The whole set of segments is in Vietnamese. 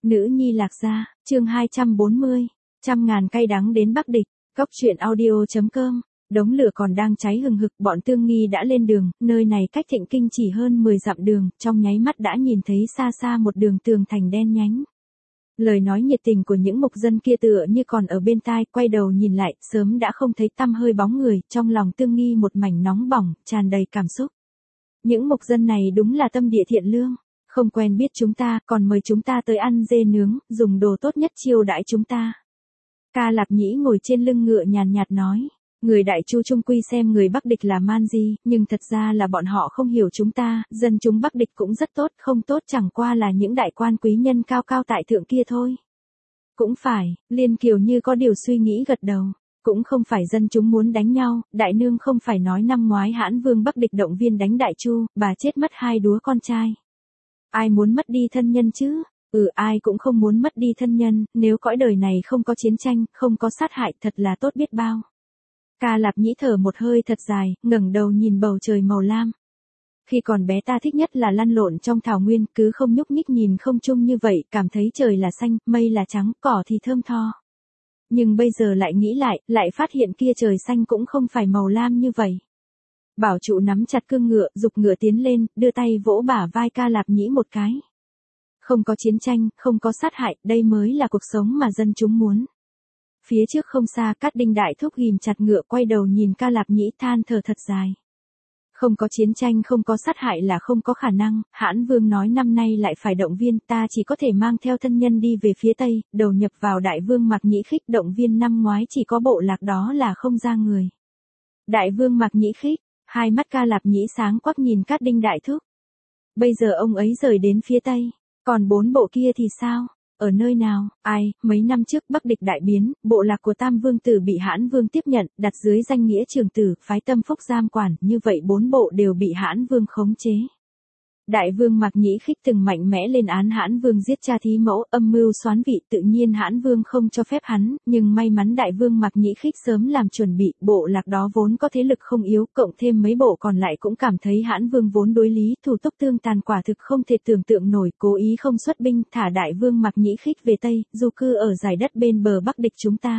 Nữ nhi Lạc Gia, chương 240, trăm ngàn cay đắng đến Bắc Địch, góc truyện audio.com. Đống lửa còn đang cháy hừng hực, bọn Tương Nghi đã lên đường, nơi này cách Thịnh Kinh chỉ hơn 10 dặm đường, trong nháy mắt đã nhìn thấy xa xa một đường tường thành đen nhánh. Lời nói nhiệt tình của những mục dân kia tựa như còn ở bên tai, quay đầu nhìn lại, sớm đã không thấy tăm hơi bóng người, trong lòng Tương Nghi một mảnh nóng bỏng, tràn đầy cảm xúc. Những mục dân này đúng là tâm địa thiện lương, không quen biết chúng ta, còn mời chúng ta tới ăn dê nướng, dùng đồ tốt nhất chiêu đãi chúng ta. Ca Lạp Nhĩ ngồi trên lưng ngựa nhàn nhạt nói. Người Đại Chu trung quy xem người Bắc Địch là man di, nhưng thật ra là bọn họ không hiểu chúng ta, dân chúng Bắc Địch cũng rất tốt, không tốt chẳng qua là những đại quan quý nhân cao cao tại thượng kia thôi. Cũng phải, Liên Kiều như có điều suy nghĩ gật đầu, cũng không phải dân chúng muốn đánh nhau, đại nương không phải nói năm ngoái Hãn Vương Bắc Địch động viên đánh Đại Chu, bà chết mất 2 đứa con trai. Ai muốn mất đi thân nhân chứ? Ai cũng không muốn mất đi thân nhân, nếu cõi đời này không có chiến tranh, không có sát hại, thật là tốt biết bao. Ca Lạp Nhĩ thở một hơi thật dài, ngẩng đầu nhìn bầu trời màu lam. Khi còn bé ta thích nhất là lăn lộn trong thảo nguyên, cứ không nhúc nhích nhìn không chung như vậy, cảm thấy trời là xanh, mây là trắng, cỏ thì thơm tho. Nhưng bây giờ lại nghĩ lại phát hiện kia trời xanh cũng không phải màu lam như vậy. Bảo trụ nắm chặt cương ngựa, giục ngựa tiến lên, đưa tay vỗ bả vai Ca Lạp Nhĩ một cái. Không có chiến tranh, không có sát hại, đây mới là cuộc sống mà dân chúng muốn. Phía trước không xa, Cát Đinh đại thúc ghìm chặt ngựa quay đầu nhìn Ca Lạp Nhĩ than thở thật dài. Không có chiến tranh, không có sát hại là không có khả năng, Hãn Vương nói năm nay lại phải động viên, ta chỉ có thể mang theo thân nhân đi về phía Tây, đầu nhập vào Đại Vương Mạc Nhĩ Khích, động viên năm ngoái chỉ có bộ lạc đó là không ra người. Đại Vương Mạc Nhĩ Khích, hai mắt Ca Lạp Nhĩ sáng quắc nhìn Cát Đinh đại thúc. Bây giờ ông ấy rời đến phía Tây, còn 4 bộ kia thì sao? Ở nơi nào? Mấy năm trước Bắc Địch đại biến, bộ lạc của Tam Vương Tử bị Hãn Vương tiếp nhận, đặt dưới danh nghĩa trường tử, phái Tâm Phúc giam quản, như vậy 4 bộ đều bị Hãn Vương khống chế. Đại Vương Mạc Nhĩ Khích từng mạnh mẽ lên án Hãn Vương giết cha thí mẫu, âm mưu soán vị, tự nhiên Hãn Vương không cho phép hắn, nhưng may mắn Đại Vương Mạc Nhĩ Khích sớm làm chuẩn bị, bộ lạc đó vốn có thế lực không yếu, cộng thêm mấy bộ còn lại cũng cảm thấy Hãn Vương vốn đối lý, thủ túc tương tàn, quả thực không thể tưởng tượng nổi, cố ý không xuất binh, thả Đại Vương Mạc Nhĩ Khích về Tây, du cư ở dải đất bên bờ Bắc Địch chúng ta.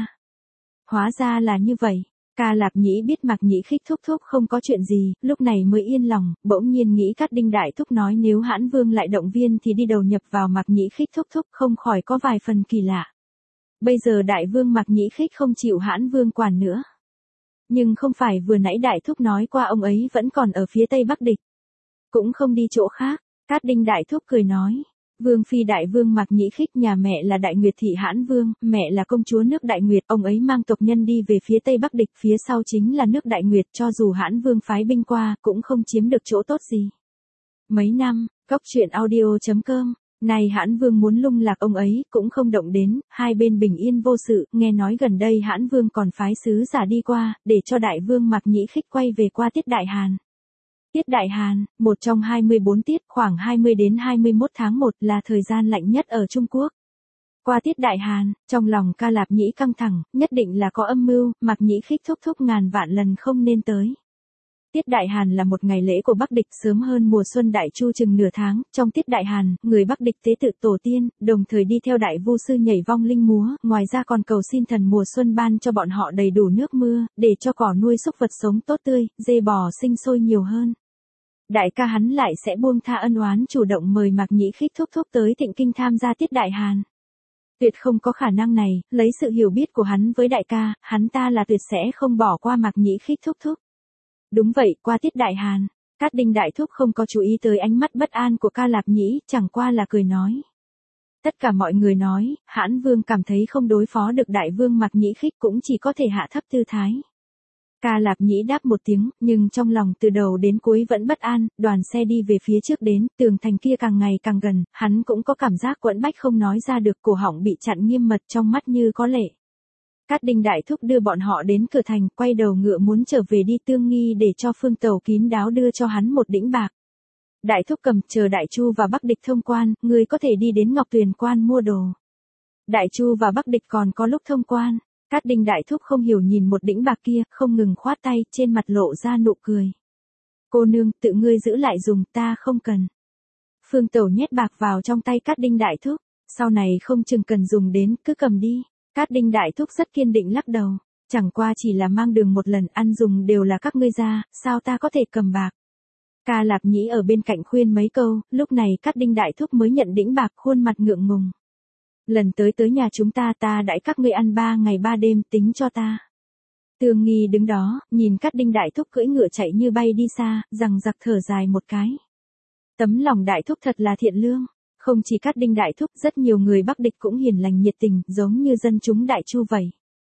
Hóa ra là như vậy. Ca Lạp Nhĩ biết Mạc Nhĩ Khích thúc thúc không có chuyện gì, lúc này mới yên lòng, bỗng nhiên nghĩ Cát Đinh đại thúc nói nếu Hãn Vương lại động viên thì đi đầu nhập vào Mạc Nhĩ Khích thúc thúc, không khỏi có vài phần kỳ lạ. Bây giờ Đại Vương Mạc Nhĩ Khích không chịu Hãn Vương quản nữa. Nhưng không phải vừa nãy đại thúc nói qua ông ấy vẫn còn ở phía Tây Bắc Địch. Cũng không đi chỗ khác, Cát Đinh đại thúc cười nói. Vương phi Đại Vương Mạc Nhĩ Khích nhà mẹ là Đại Nguyệt thị Hãn Vương, mẹ là công chúa nước Đại Nguyệt, ông ấy mang tộc nhân đi về phía Tây Bắc Địch, phía sau chính là nước Đại Nguyệt, cho dù Hãn Vương phái binh qua, cũng không chiếm được chỗ tốt gì. Mấy năm, góc truyện audio.com, này Hãn Vương muốn lung lạc ông ấy, cũng không động đến, hai bên bình yên vô sự, nghe nói gần đây Hãn Vương còn phái sứ giả đi qua, để cho Đại Vương Mạc Nhĩ Khích quay về qua Tiết Đại Hàn. Tiết Đại Hàn, một trong 24 tiết, khoảng 20 đến 21 tháng 1 là thời gian lạnh nhất ở Trung Quốc. Qua Tiết Đại Hàn, trong lòng Ca Lạp Nhĩ căng thẳng, nhất định là có âm mưu, Mạc Nhĩ Khích thúc thúc ngàn vạn lần không nên tới. Tiết Đại Hàn là một ngày lễ của Bắc Địch sớm hơn mùa xuân Đại Chu chừng nửa tháng, trong Tiết Đại Hàn, người Bắc Địch tế tự tổ tiên, đồng thời đi theo Đại Vu sư nhảy vong linh múa, ngoài ra còn cầu xin thần mùa xuân ban cho bọn họ đầy đủ nước mưa, để cho cỏ nuôi súc vật sống tốt tươi, dê bò sinh sôi nhiều hơn. Đại ca hắn lại sẽ buông tha ân oán, chủ động mời Mạc Nhĩ Khích thúc thúc tới Thịnh Kinh tham gia Tiết Đại Hàn. Tuyệt không có khả năng này, lấy sự hiểu biết của hắn với đại ca, hắn ta là tuyệt sẽ không bỏ qua Mạc Nhĩ Khích thúc thúc. Đúng vậy, qua Tiết Đại Hàn, Cát Đinh đại thúc không có chú ý tới ánh mắt bất an của Ca Lạp Nhĩ, chẳng qua là cười nói. Tất cả mọi người nói, Hãn Vương cảm thấy không đối phó được Đại Vương Mạc Nhĩ Khích, cũng chỉ có thể hạ thấp tư thái. Ca Lạp Nhĩ đáp một tiếng, nhưng trong lòng từ đầu đến cuối vẫn bất an, đoàn xe đi về phía trước đến, tường thành kia càng ngày càng gần, hắn cũng có cảm giác quẫn bách không nói ra được, cổ họng bị chặn nghiêm mật, trong mắt như có lệ. Cát Đinh đại thúc đưa bọn họ đến cửa thành, quay đầu ngựa muốn trở về đi Tương Nghi để cho Phương Tầu kín đáo đưa cho hắn một đĩnh bạc. Đại thúc cầm, chờ Đại Chu và Bắc Địch thông quan, người có thể đi đến Ngọc Tuyền quan mua đồ. Đại Chu và Bắc Địch còn có lúc thông quan. Cát Đinh đại thúc không hiểu nhìn một đĩnh bạc kia, không ngừng khoát tay, trên mặt lộ ra nụ cười. Cô nương, tự ngươi giữ lại dùng, ta không cần. Phương Tẩu nhét bạc vào trong tay Cát Đinh đại thúc. Sau này không chừng cần dùng đến, cứ cầm đi. Cát Đinh đại thúc rất kiên định lắc đầu. Chẳng qua chỉ là mang đường một lần, ăn dùng đều là các ngươi ra, sao ta có thể cầm bạc. Ca Lạp Nhĩ ở bên cạnh khuyên mấy câu, lúc này Cát Đinh đại thúc mới nhận đĩnh bạc, khuôn mặt ngượng ngùng. Lần tới nhà chúng ta đãi các ngươi ăn 3 ngày 3 đêm, tính cho ta. Tương Nghi đứng đó, nhìn Cát Đinh đại thúc cưỡi ngựa chạy như bay đi xa, rằng giặc thở dài một cái. Tấm lòng đại thúc thật là thiện lương. Không chỉ Cát Đinh đại thúc, rất nhiều người Bắc Địch cũng hiền lành nhiệt tình, giống như dân chúng Đại Chu vậy.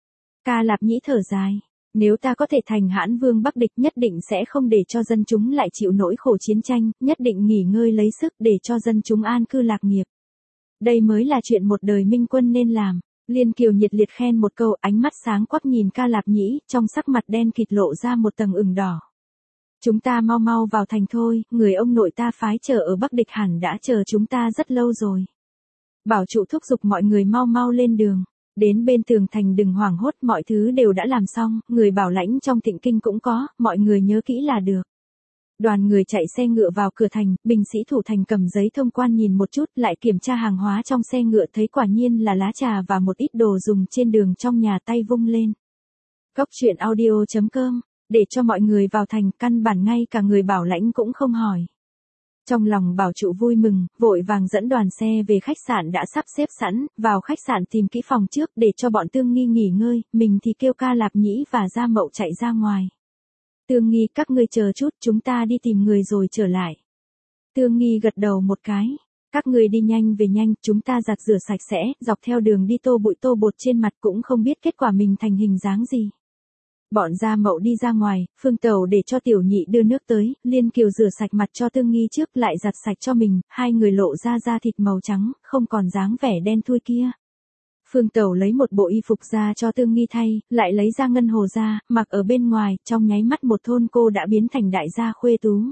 Ca Lạp Nhĩ thở dài. Nếu ta có thể thành Hãn Vương Bắc Địch, nhất định sẽ không để cho dân chúng lại chịu nỗi khổ chiến tranh, nhất định nghỉ ngơi lấy sức để cho dân chúng an cư lạc nghiệp. Đây mới là chuyện một đời minh quân nên làm. Liên Kiều nhiệt liệt khen một câu, ánh mắt sáng quắc nhìn Ca Lạp Nhĩ, trong sắc mặt đen kịt lộ ra một tầng ửng đỏ. Chúng ta mau mau vào thành thôi, người ông nội ta phái chờ ở Bắc Địch hẳn đã chờ chúng ta rất lâu rồi. Bảo trụ thúc giục mọi người mau mau lên đường. Đến bên tường thành đừng hoảng hốt, mọi thứ đều đã làm xong, người bảo lãnh trong Thịnh Kinh cũng có, mọi người nhớ kỹ là được. Đoàn người chạy xe ngựa vào cửa thành, binh sĩ thủ thành cầm giấy thông quan nhìn một chút, lại kiểm tra hàng hóa trong xe ngựa, thấy quả nhiên là lá trà và một ít đồ dùng trên đường trong nhà, tay vung lên. Góc truyện audio.com, để cho mọi người vào thành, căn bản ngay cả người bảo lãnh cũng không hỏi. Trong lòng Bảo trụ vui mừng, vội vàng dẫn đoàn xe về khách sạn đã sắp xếp sẵn, vào khách sạn tìm kỹ phòng trước để cho bọn Tương Nghi nghỉ ngơi, mình thì kêu Ca Lạp Nhĩ và Gia Mậu chạy ra ngoài. Tương Nghi, các ngươi chờ chút, chúng ta đi tìm người rồi trở lại. Tương Nghi gật đầu một cái. Các ngươi đi nhanh về nhanh, chúng ta giặt rửa sạch sẽ, dọc theo đường đi tô bụi tô bột trên mặt, cũng không biết kết quả mình thành hình dáng gì. Bọn Gia Mậu đi ra ngoài, Phương Tẩu để cho Tiểu Nhị đưa nước tới, Liên Kiều rửa sạch mặt cho Tương Nghi trước, lại giặt sạch cho mình, hai người lộ ra da thịt màu trắng, không còn dáng vẻ đen thui kia. Phương Tẩu lấy một bộ y phục ra cho Tương Nghi thay, lại lấy ra ngân hồ ra, mặc ở bên ngoài, trong nháy mắt một thôn cô đã biến thành đại gia khuê tú.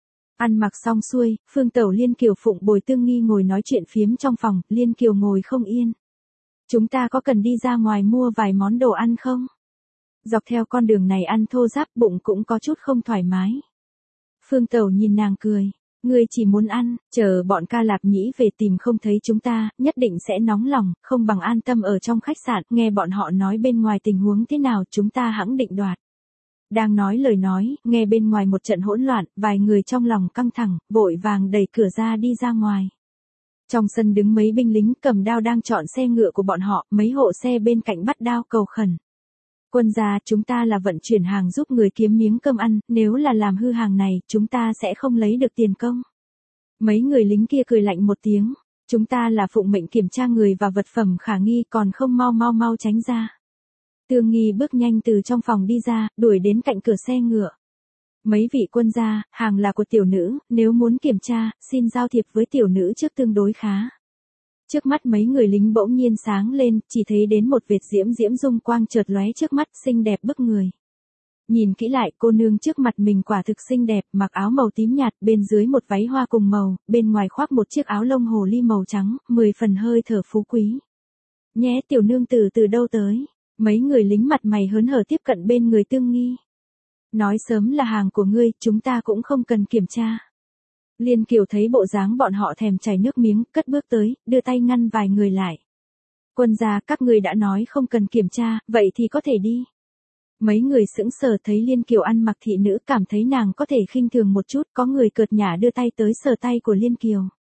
Ăn mặc xong xuôi, Phương Tẩu Liên Kiều phụng bồi Tương Nghi ngồi nói chuyện phiếm trong phòng, Liên Kiều ngồi không yên. Chúng ta có cần đi ra ngoài mua vài món đồ ăn không? Dọc theo con đường này ăn thô ráp, bụng cũng có chút không thoải mái. Phương Tẩu nhìn nàng cười. Ngươi chỉ muốn ăn, chờ bọn Ca Lạp Nhĩ về tìm không thấy chúng ta, nhất định sẽ nóng lòng, không bằng an tâm ở trong khách sạn, nghe bọn họ nói bên ngoài tình huống thế nào, chúng ta hẵng định đoạt. Đang nói lời nói, nghe bên ngoài một trận hỗn loạn, vài người trong lòng căng thẳng, vội vàng đẩy cửa ra đi ra ngoài. Trong sân đứng mấy binh lính cầm đao đang chọn xe ngựa của bọn họ, mấy hộ xe bên cạnh bắt đao cầu khẩn. Quân gia, chúng ta là vận chuyển hàng giúp người kiếm miếng cơm ăn, nếu là làm hư hàng này, chúng ta sẽ không lấy được tiền công. Mấy người lính kia cười lạnh một tiếng, chúng ta là phụng mệnh kiểm tra người và vật phẩm khả nghi, còn không mau tránh ra. Tương Nghi bước nhanh từ trong phòng đi ra, đuổi đến cạnh cửa xe ngựa. Mấy vị quân gia, hàng là của tiểu nữ, nếu muốn kiểm tra, xin giao thiệp với tiểu nữ trước, tương đối khá. Trước mắt mấy người lính bỗng nhiên sáng lên, chỉ thấy đến một vệt diễm dung quang chợt lóe trước mắt, xinh đẹp bức người. Nhìn kỹ lại, cô nương trước mặt mình quả thực xinh đẹp, mặc áo màu tím nhạt, bên dưới một váy hoa cùng màu, bên ngoài khoác một chiếc áo lông hồ ly màu trắng, 10 phần hơi thở phú quý. Nhé, tiểu nương từ đâu tới? Mấy người lính mặt mày hớn hở tiếp cận bên người Tương Nghi. Nói sớm là hàng của ngươi, chúng ta cũng không cần kiểm tra. Liên Kiều thấy bộ dáng bọn họ thèm chảy nước miếng, cất bước tới, đưa tay ngăn vài người lại. Quân gia, các ngươi đã nói không cần kiểm tra, vậy thì có thể đi. Mấy người sững sờ thấy Liên Kiều ăn mặc thị nữ, cảm thấy nàng có thể khinh thường một chút, có người cợt nhả đưa tay tới sờ tay của Liên Kiều.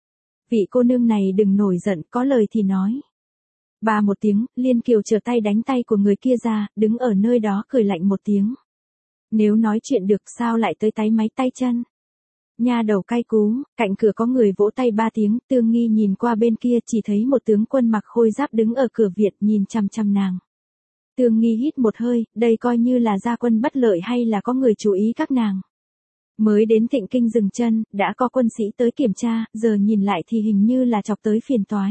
Vị cô nương này đừng nổi giận, có lời thì nói. Ba một tiếng, Liên Kiều trở tay đánh tay của người kia ra, đứng ở nơi đó cười lạnh một tiếng. Nếu nói chuyện được sao lại tới táy máy tay chân. Nha đầu cay cú, cạnh cửa có người vỗ tay 3 tiếng, Tương Nghi nhìn qua bên kia chỉ thấy một tướng quân mặc khôi giáp đứng ở cửa viện nhìn chằm chằm nàng. Tương Nghi hít một hơi, đây coi như là gia quân bất lợi hay là có người chú ý các nàng. Mới đến Thịnh Kinh dừng chân, đã có quân sĩ tới kiểm tra, giờ nhìn lại thì hình như là chọc tới phiền toái.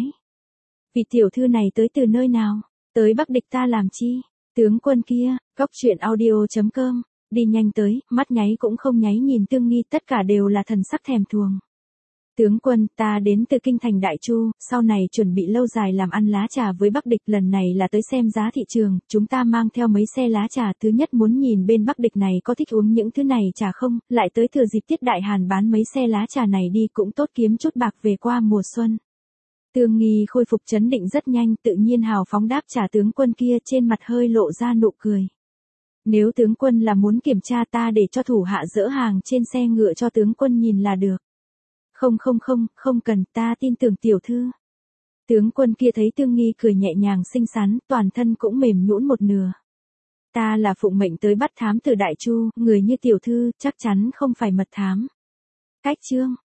Vị tiểu thư này tới từ nơi nào? Tới Bắc Địch ta làm chi? Tướng quân kia, góc truyện audio.com. Đi nhanh tới, mắt nháy cũng không nháy nhìn Tương Nghi, tất cả đều là thần sắc thèm thuồng. Tướng quân, ta đến từ kinh thành Đại Chu, sau này chuẩn bị lâu dài làm ăn lá trà với Bắc Địch, lần này là tới xem giá thị trường, chúng ta mang theo mấy xe lá trà, thứ nhất muốn nhìn bên Bắc Địch này có thích uống những thứ này trà không, lại tới thừa dịp tiết đại hàn bán mấy xe lá trà này đi cũng tốt kiếm chút bạc về qua mùa xuân. Tương Nghi khôi phục trấn định rất nhanh, tự nhiên hào phóng đáp trả tướng quân kia, trên mặt hơi lộ ra nụ cười. Nếu tướng quân là muốn kiểm tra, ta để cho thủ hạ dỡ hàng trên xe ngựa cho tướng quân nhìn là được. Không cần, ta tin tưởng tiểu thư. Tướng quân kia thấy Tương Nghi cười nhẹ nhàng xinh xắn, toàn thân cũng mềm nhũn một nửa. Ta là phụng mệnh tới bắt thám tử Đại Chu, người như tiểu thư chắc chắn không phải mật thám. Cách chương